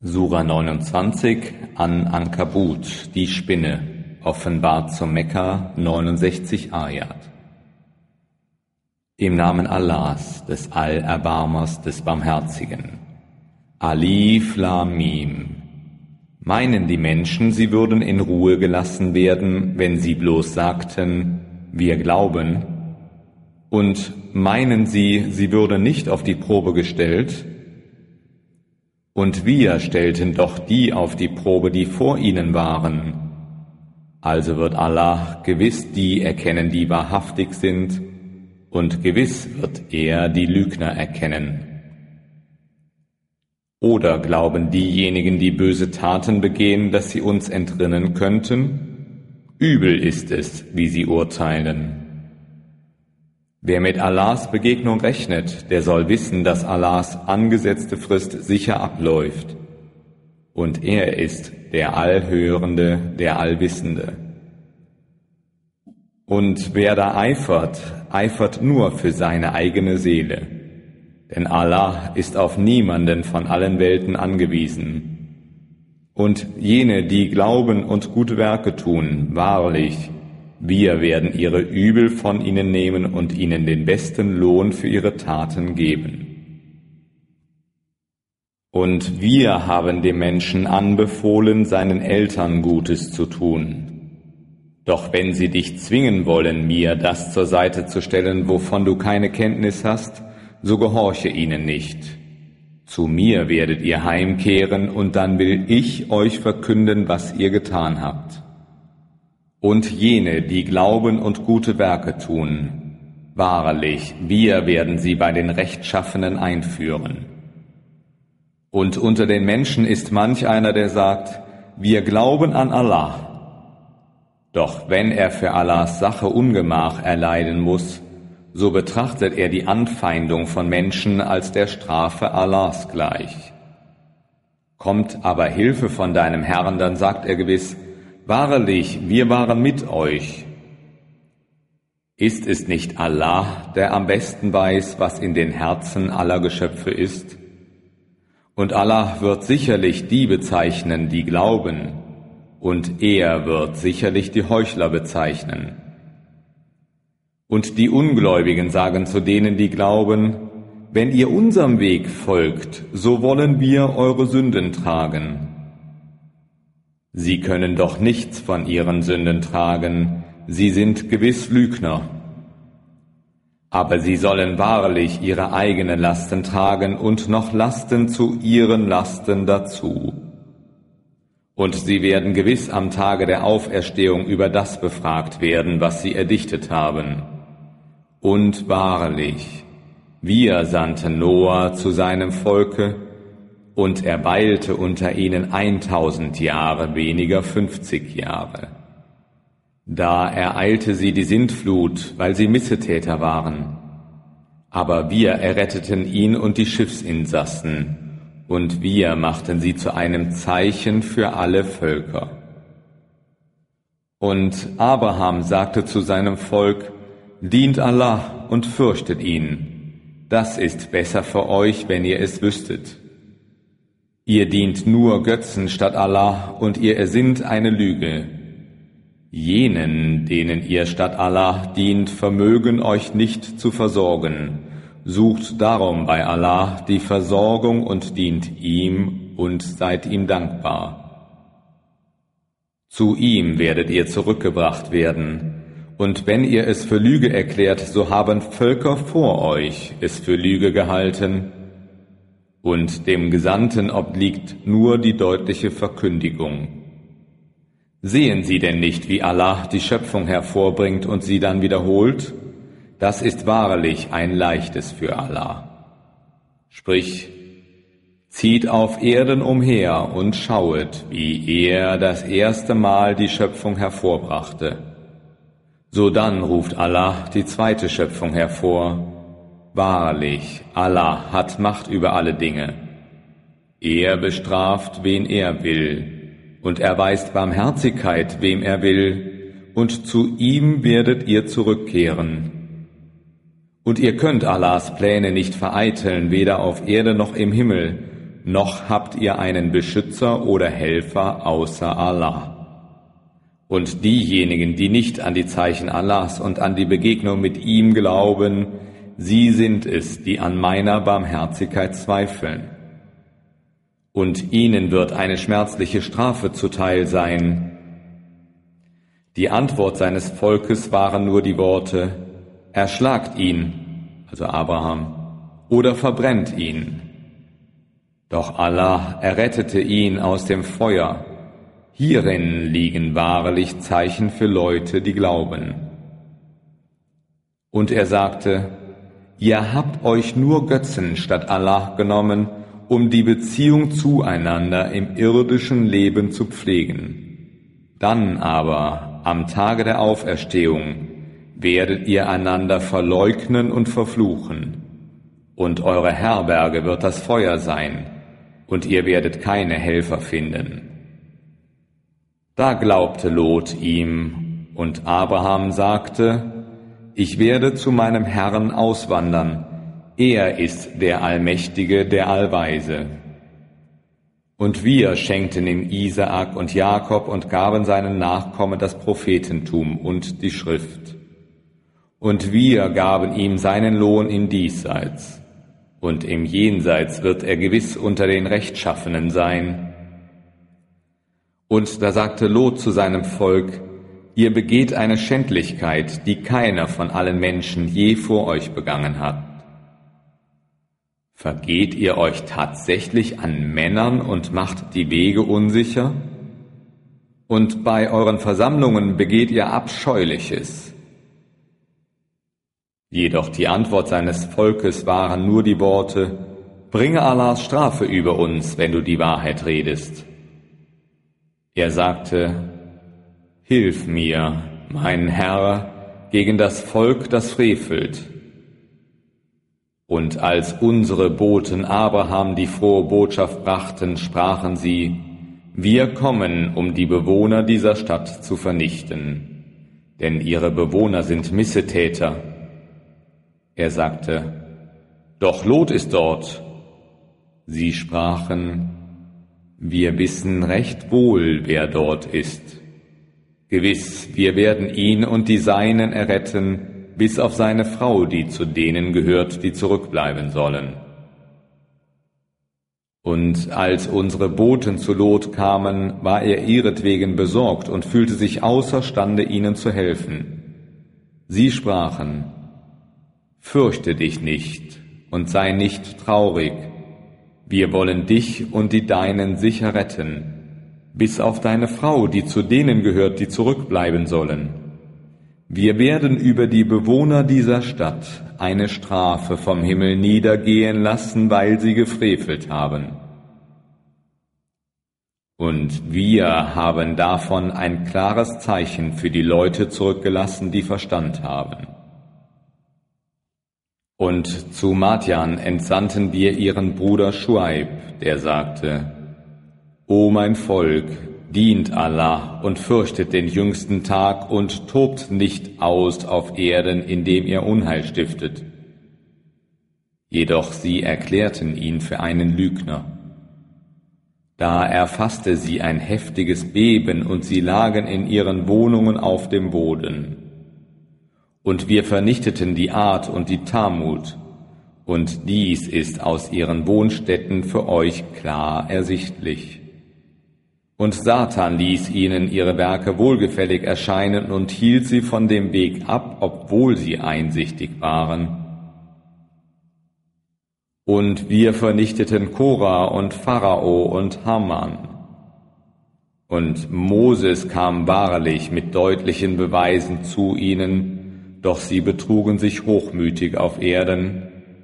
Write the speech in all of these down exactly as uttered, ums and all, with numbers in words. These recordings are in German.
Sura neunundzwanzig An-Ankabut, die Spinne, offenbart zum Mekka, neunundsechzig Ayat. Im Namen Allahs, des Allerbarmers, des Barmherzigen. Alif Lam Mim. Meinen die Menschen, sie würden in Ruhe gelassen werden, wenn sie bloß sagten, wir glauben? Und meinen sie, sie würden nicht auf die Probe gestellt? Und wir stellten doch die auf die Probe, die vor ihnen waren. Also wird Allah gewiss die erkennen, die wahrhaftig sind, und gewiss wird er die Lügner erkennen. Oder glauben diejenigen, die böse Taten begehen, dass sie uns entrinnen könnten? Übel ist es, wie sie urteilen. Wer mit Allahs Begegnung rechnet, der soll wissen, dass Allahs angesetzte Frist sicher abläuft. Und er ist der Allhörende, der Allwissende. Und wer da eifert, eifert nur für seine eigene Seele. Denn Allah ist auf niemanden von allen Welten angewiesen. Und jene, die glauben und gute Werke tun, wahrlich, wir werden ihre Übel von ihnen nehmen und ihnen den besten Lohn für ihre Taten geben. Und wir haben dem Menschen anbefohlen, seinen Eltern Gutes zu tun. Doch wenn sie dich zwingen wollen, mir das zur Seite zu stellen, wovon du keine Kenntnis hast, so gehorche ihnen nicht. Zu mir werdet ihr heimkehren, und dann will ich euch verkünden, was ihr getan habt. Und jene, die glauben und gute Werke tun, wahrlich, wir werden sie bei den Rechtschaffenen einführen. Und unter den Menschen ist manch einer, der sagt, wir glauben an Allah. Doch wenn er für Allahs Sache Ungemach erleiden muss, so betrachtet er die Anfeindung von Menschen als der Strafe Allahs gleich. Kommt aber Hilfe von deinem Herrn, dann sagt er gewiss, wahrlich, wir waren mit euch. Ist es nicht Allah, der am besten weiß, was in den Herzen aller Geschöpfe ist? Und Allah wird sicherlich die bezeichnen, die glauben, und er wird sicherlich die Heuchler bezeichnen. Und die Ungläubigen sagen zu denen, die glauben, wenn ihr unserem Weg folgt, so wollen wir eure Sünden tragen. Sie können doch nichts von ihren Sünden tragen, sie sind gewiss Lügner. Aber sie sollen wahrlich ihre eigenen Lasten tragen und noch Lasten zu ihren Lasten dazu. Und sie werden gewiss am Tage der Auferstehung über das befragt werden, was sie erdichtet haben. Und wahrlich, wir sandten Noah zu seinem Volke, und er weilte unter ihnen eintausend Jahre, weniger fünfzig Jahre. Da ereilte sie die Sintflut, weil sie Missetäter waren. Aber wir erretteten ihn und die Schiffsinsassen, und wir machten sie zu einem Zeichen für alle Völker. Und Abraham sagte zu seinem Volk, dient Allah und fürchtet ihn. Das ist besser für euch, wenn ihr es wüsstet. Ihr dient nur Götzen statt Allah, und ihr ersinnt eine Lüge. Jenen, denen ihr statt Allah dient, vermögen euch nicht zu versorgen. Sucht darum bei Allah die Versorgung und dient ihm und seid ihm dankbar. Zu ihm werdet ihr zurückgebracht werden. Und wenn ihr es für Lüge erklärt, so haben Völker vor euch es für Lüge gehalten. Und dem Gesandten obliegt nur die deutliche Verkündigung. Sehen Sie denn nicht, wie Allah die Schöpfung hervorbringt und sie dann wiederholt? Das ist wahrlich ein Leichtes für Allah. Sprich, zieht auf Erden umher und schauet, wie er das erste Mal die Schöpfung hervorbrachte. Sodann ruft Allah die zweite Schöpfung hervor. Wahrlich, Allah hat Macht über alle Dinge. Er bestraft, wen er will, und erweist Barmherzigkeit, wem er will, und zu ihm werdet ihr zurückkehren. Und ihr könnt Allahs Pläne nicht vereiteln, weder auf Erde noch im Himmel. noch habt ihr einen Beschützer oder Helfer außer Allah. Und diejenigen, die nicht an die Zeichen Allahs und an die Begegnung mit ihm glauben, sie sind es, die an meiner Barmherzigkeit zweifeln. Und ihnen wird eine schmerzliche Strafe zuteil sein. Die Antwort seines Volkes waren nur die Worte: Erschlagt ihn, also Abraham, oder verbrennt ihn. Doch Allah errettete ihn aus dem Feuer. Hierin liegen wahrlich Zeichen für Leute, die glauben. Und er sagte: Ihr habt euch nur Götzen statt Allah genommen, um die Beziehung zueinander im irdischen Leben zu pflegen. Dann aber, am Tage der Auferstehung, werdet ihr einander verleugnen und verfluchen. Und eure Herberge wird das Feuer sein, und ihr werdet keine Helfer finden. Da glaubte Lot ihm, und Abraham sagte: Ich werde zu meinem Herrn auswandern, er ist der Allmächtige, der Allweise. Und wir schenkten ihm Isaak und Jakob und gaben seinen Nachkommen das Prophetentum und die Schrift. Und wir gaben ihm seinen Lohn im Diesseits, und im Jenseits wird er gewiss unter den Rechtschaffenen sein. Und da sagte Lot zu seinem Volk: Ihr begeht eine Schändlichkeit, die keiner von allen Menschen je vor euch begangen hat. Vergeht ihr euch tatsächlich an Männern und macht die Wege unsicher? Und bei euren Versammlungen begeht ihr Abscheuliches. Jedoch die Antwort seines Volkes waren nur die Worte: Bringe Allahs Strafe über uns, wenn du die Wahrheit redest. Er sagte: Hilf mir, mein Herr, gegen das Volk, das frevelt. Und als unsere Boten Abraham die frohe Botschaft brachten, sprachen sie: Wir kommen, um die Bewohner dieser Stadt zu vernichten, denn ihre Bewohner sind Missetäter. Er sagte: Doch Lot ist dort. Sie sprachen: Wir wissen recht wohl, wer dort ist. Gewiss, wir werden ihn und die Seinen erretten, bis auf seine Frau, die zu denen gehört, die zurückbleiben sollen. Und als unsere Boten zu Lot kamen, war er ihretwegen besorgt und fühlte sich außerstande, ihnen zu helfen. Sie sprachen: Fürchte dich nicht und sei nicht traurig. Wir wollen dich und die Deinen sicher retten, bis auf deine Frau, die zu denen gehört, die zurückbleiben sollen. Wir werden über die Bewohner dieser Stadt eine Strafe vom Himmel niedergehen lassen, weil sie gefrevelt haben. Und wir haben davon ein klares Zeichen für die Leute zurückgelassen, die Verstand haben. Und zu Madjan entsandten wir ihren Bruder Schuaib, der sagte: O mein Volk, dient Allah und fürchtet den jüngsten Tag und tobt nicht aus auf Erden, indem ihr Unheil stiftet. Jedoch sie erklärten ihn für einen Lügner. Da erfasste sie ein heftiges Beben und sie lagen in ihren Wohnungen auf dem Boden. Und wir vernichteten die Ad und die Thamud, und dies ist aus ihren Wohnstätten für euch klar ersichtlich. Und Satan ließ ihnen ihre Werke wohlgefällig erscheinen und hielt sie von dem Weg ab, obwohl sie einsichtig waren. Und wir vernichteten Korah und Pharao und Haman. Und Moses kam wahrlich mit deutlichen Beweisen zu ihnen, doch sie betrugen sich hochmütig auf Erden.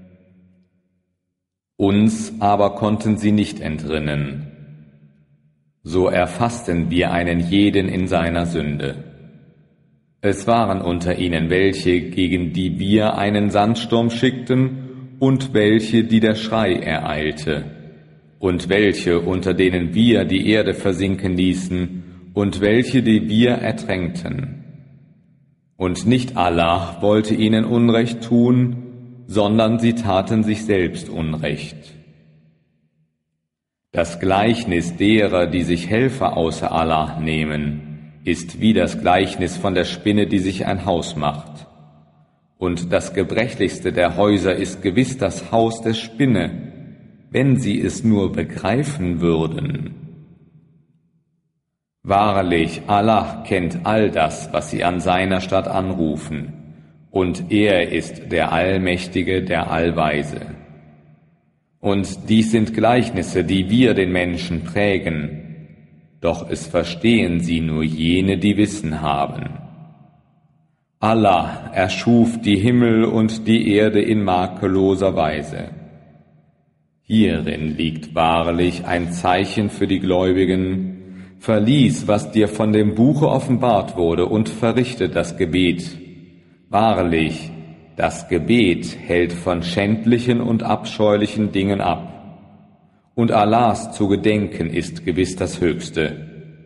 Uns aber konnten sie nicht entrinnen. So erfassten wir einen jeden in seiner Sünde. Es waren unter ihnen welche, gegen die wir einen Sandsturm schickten, und welche, die der Schrei ereilte, und welche, unter denen wir die Erde versinken ließen, und welche, die wir ertränkten. Und nicht Allah wollte ihnen Unrecht tun, sondern sie taten sich selbst Unrecht. Das Gleichnis derer, die sich Helfer außer Allah nehmen, ist wie das Gleichnis von der Spinne, die sich ein Haus macht. Und das gebrechlichste der Häuser ist gewiss das Haus der Spinne, wenn sie es nur begreifen würden. Wahrlich, Allah kennt all das, was sie an seiner Stadt anrufen, und er ist der Allmächtige, der Allweise. Und dies sind Gleichnisse, die wir den Menschen prägen, doch es verstehen sie nur jene, die Wissen haben. Allah erschuf die Himmel und die Erde in makelloser Weise. Hierin liegt wahrlich ein Zeichen für die Gläubigen. Verlies, was dir von dem Buche offenbart wurde, und verrichte das Gebet. Wahrlich, das Gebet hält von schändlichen und abscheulichen Dingen ab. Und Allahs zu gedenken ist gewiss das Höchste.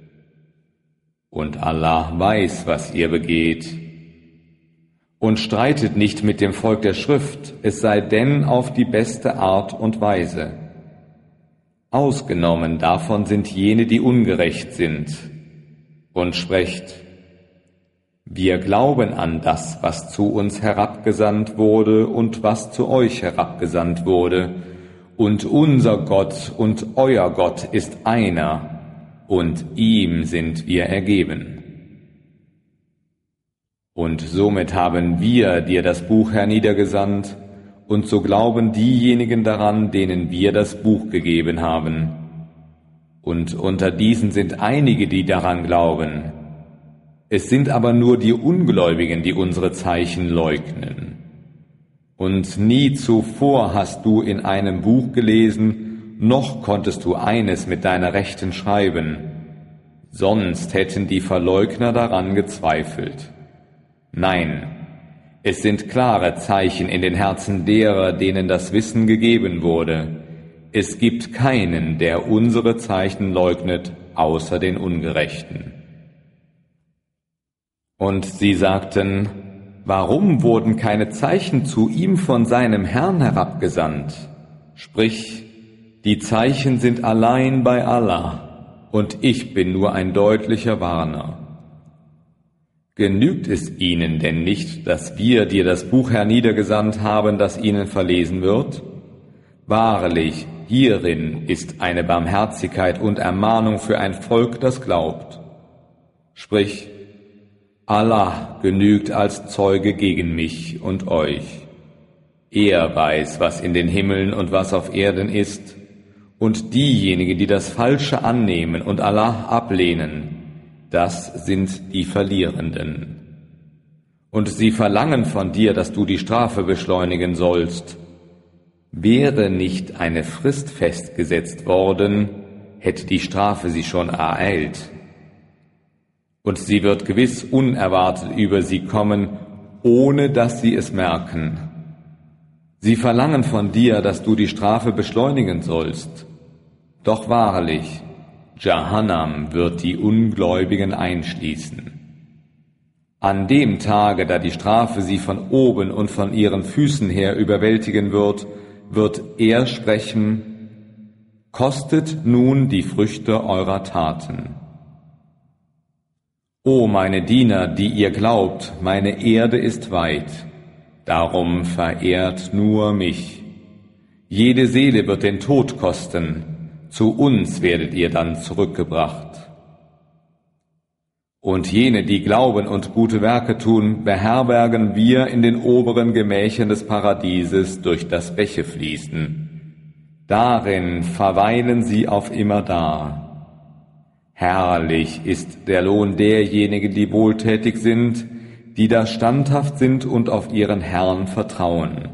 Und Allah weiß, was ihr begeht. Und streitet nicht mit dem Volk der Schrift, es sei denn auf die beste Art und Weise. Ausgenommen davon sind jene, die ungerecht sind. Und sprecht: Wir glauben an das, was zu uns herabgesandt wurde und was zu euch herabgesandt wurde, und unser Gott und euer Gott ist einer, und ihm sind wir ergeben. Und somit haben wir dir das Buch herniedergesandt, und so glauben diejenigen daran, denen wir das Buch gegeben haben. Und unter diesen sind einige, die daran glauben. Es sind aber nur die Ungläubigen, die unsere Zeichen leugnen. Und nie zuvor hast du in einem Buch gelesen, noch konntest du eines mit deiner Rechten schreiben. Sonst hätten die Verleugner daran gezweifelt. Nein, es sind klare Zeichen in den Herzen derer, denen das Wissen gegeben wurde. Es gibt keinen, der unsere Zeichen leugnet, außer den Ungerechten. Und sie sagten: Warum wurden keine Zeichen zu ihm von seinem Herrn herabgesandt? Sprich, die Zeichen sind allein bei Allah, und ich bin nur ein deutlicher Warner. Genügt es ihnen denn nicht, dass wir dir das Buch herniedergesandt haben, das ihnen verlesen wird? Wahrlich, hierin ist eine Barmherzigkeit und Ermahnung für ein Volk, das glaubt. Sprich, Allah genügt als Zeuge gegen mich und euch. Er weiß, was in den Himmeln und was auf Erden ist, und diejenigen, die das Falsche annehmen und Allah ablehnen, das sind die Verlierenden. Und sie verlangen von dir, dass du die Strafe beschleunigen sollst. Wäre nicht eine Frist festgesetzt worden, hätte die Strafe sie schon ereilt. Und sie wird gewiss unerwartet über sie kommen, ohne dass sie es merken. Sie verlangen von dir, dass du die Strafe beschleunigen sollst. Doch wahrlich, Jahannam wird die Ungläubigen einschließen. An dem Tage, da die Strafe sie von oben und von ihren Füßen her überwältigen wird, wird er sprechen: Kostet nun die Früchte eurer Taten. O meine Diener, die ihr glaubt, meine Erde ist weit, darum verehrt nur mich. Jede Seele wird den Tod kosten, zu uns werdet ihr dann zurückgebracht. Und jene, die glauben und gute Werke tun, beherbergen wir in den oberen Gemächern des Paradieses, durch das Bäche fließen. Darin verweilen sie auf immerdar. Herrlich ist der Lohn derjenigen, die wohltätig sind, die da standhaft sind und auf ihren Herrn vertrauen.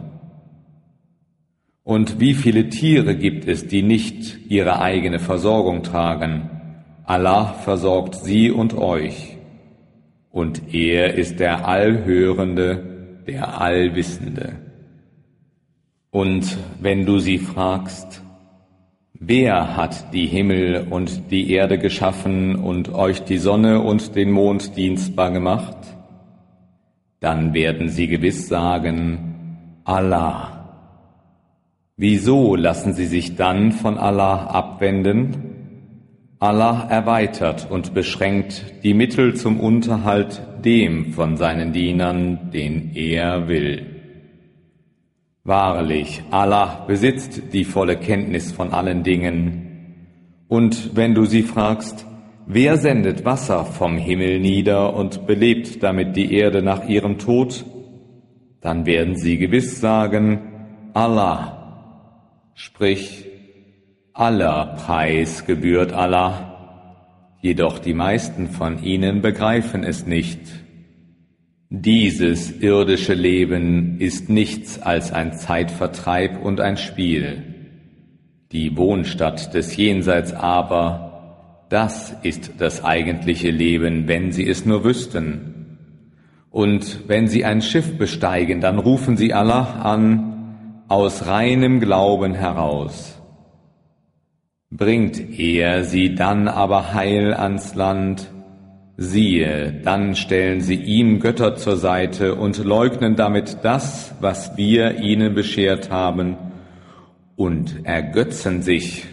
Und wie viele Tiere gibt es, die nicht ihre eigene Versorgung tragen? Allah versorgt sie und euch. Und er ist der Allhörende, der Allwissende. Und wenn du sie fragst: Wer hat die Himmel und die Erde geschaffen und euch die Sonne und den Mond dienstbar gemacht? Dann werden sie gewiss sagen: Allah. Wieso lassen sie sich dann von Allah abwenden? Allah erweitert und beschränkt die Mittel zum Unterhalt dem von seinen Dienern, den er will. Wahrlich, Allah besitzt die volle Kenntnis von allen Dingen. Und wenn du sie fragst, wer sendet Wasser vom Himmel nieder und belebt damit die Erde nach ihrem Tod, dann werden sie gewiss sagen, Allah. Sprich, aller Preis gebührt Allah, jedoch die meisten von ihnen begreifen es nicht. Dieses irdische Leben ist nichts als ein Zeitvertreib und ein Spiel. Die Wohnstatt des Jenseits aber, das ist das eigentliche Leben, wenn sie es nur wüssten. Und wenn sie ein Schiff besteigen, dann rufen sie Allah an, aus reinem Glauben heraus. Bringt er sie dann aber heil ans Land, siehe, dann stellen sie ihm Götter zur Seite und leugnen damit das, was wir ihnen beschert haben, und ergötzen sich.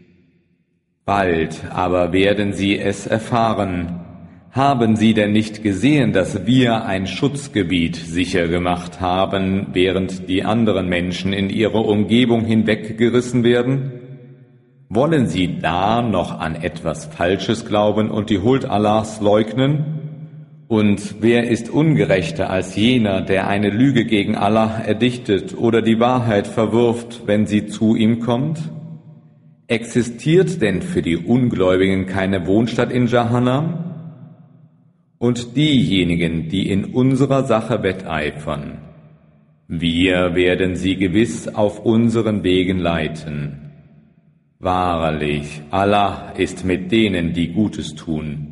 Bald aber werden sie es erfahren. Haben sie denn nicht gesehen, dass wir ein Schutzgebiet sicher gemacht haben, während die anderen Menschen in ihre Umgebung hinweggerissen werden? Wollen sie da noch an etwas Falsches glauben und die Huld Allahs leugnen? Und wer ist ungerechter als jener, der eine Lüge gegen Allah erdichtet oder die Wahrheit verwirft, wenn sie zu ihm kommt? Existiert denn für die Ungläubigen keine Wohnstatt in Jahannam? Und diejenigen, die in unserer Sache wetteifern, wir werden sie gewiss auf unseren Wegen leiten. Wahrlich, Allah ist mit denen, die Gutes tun.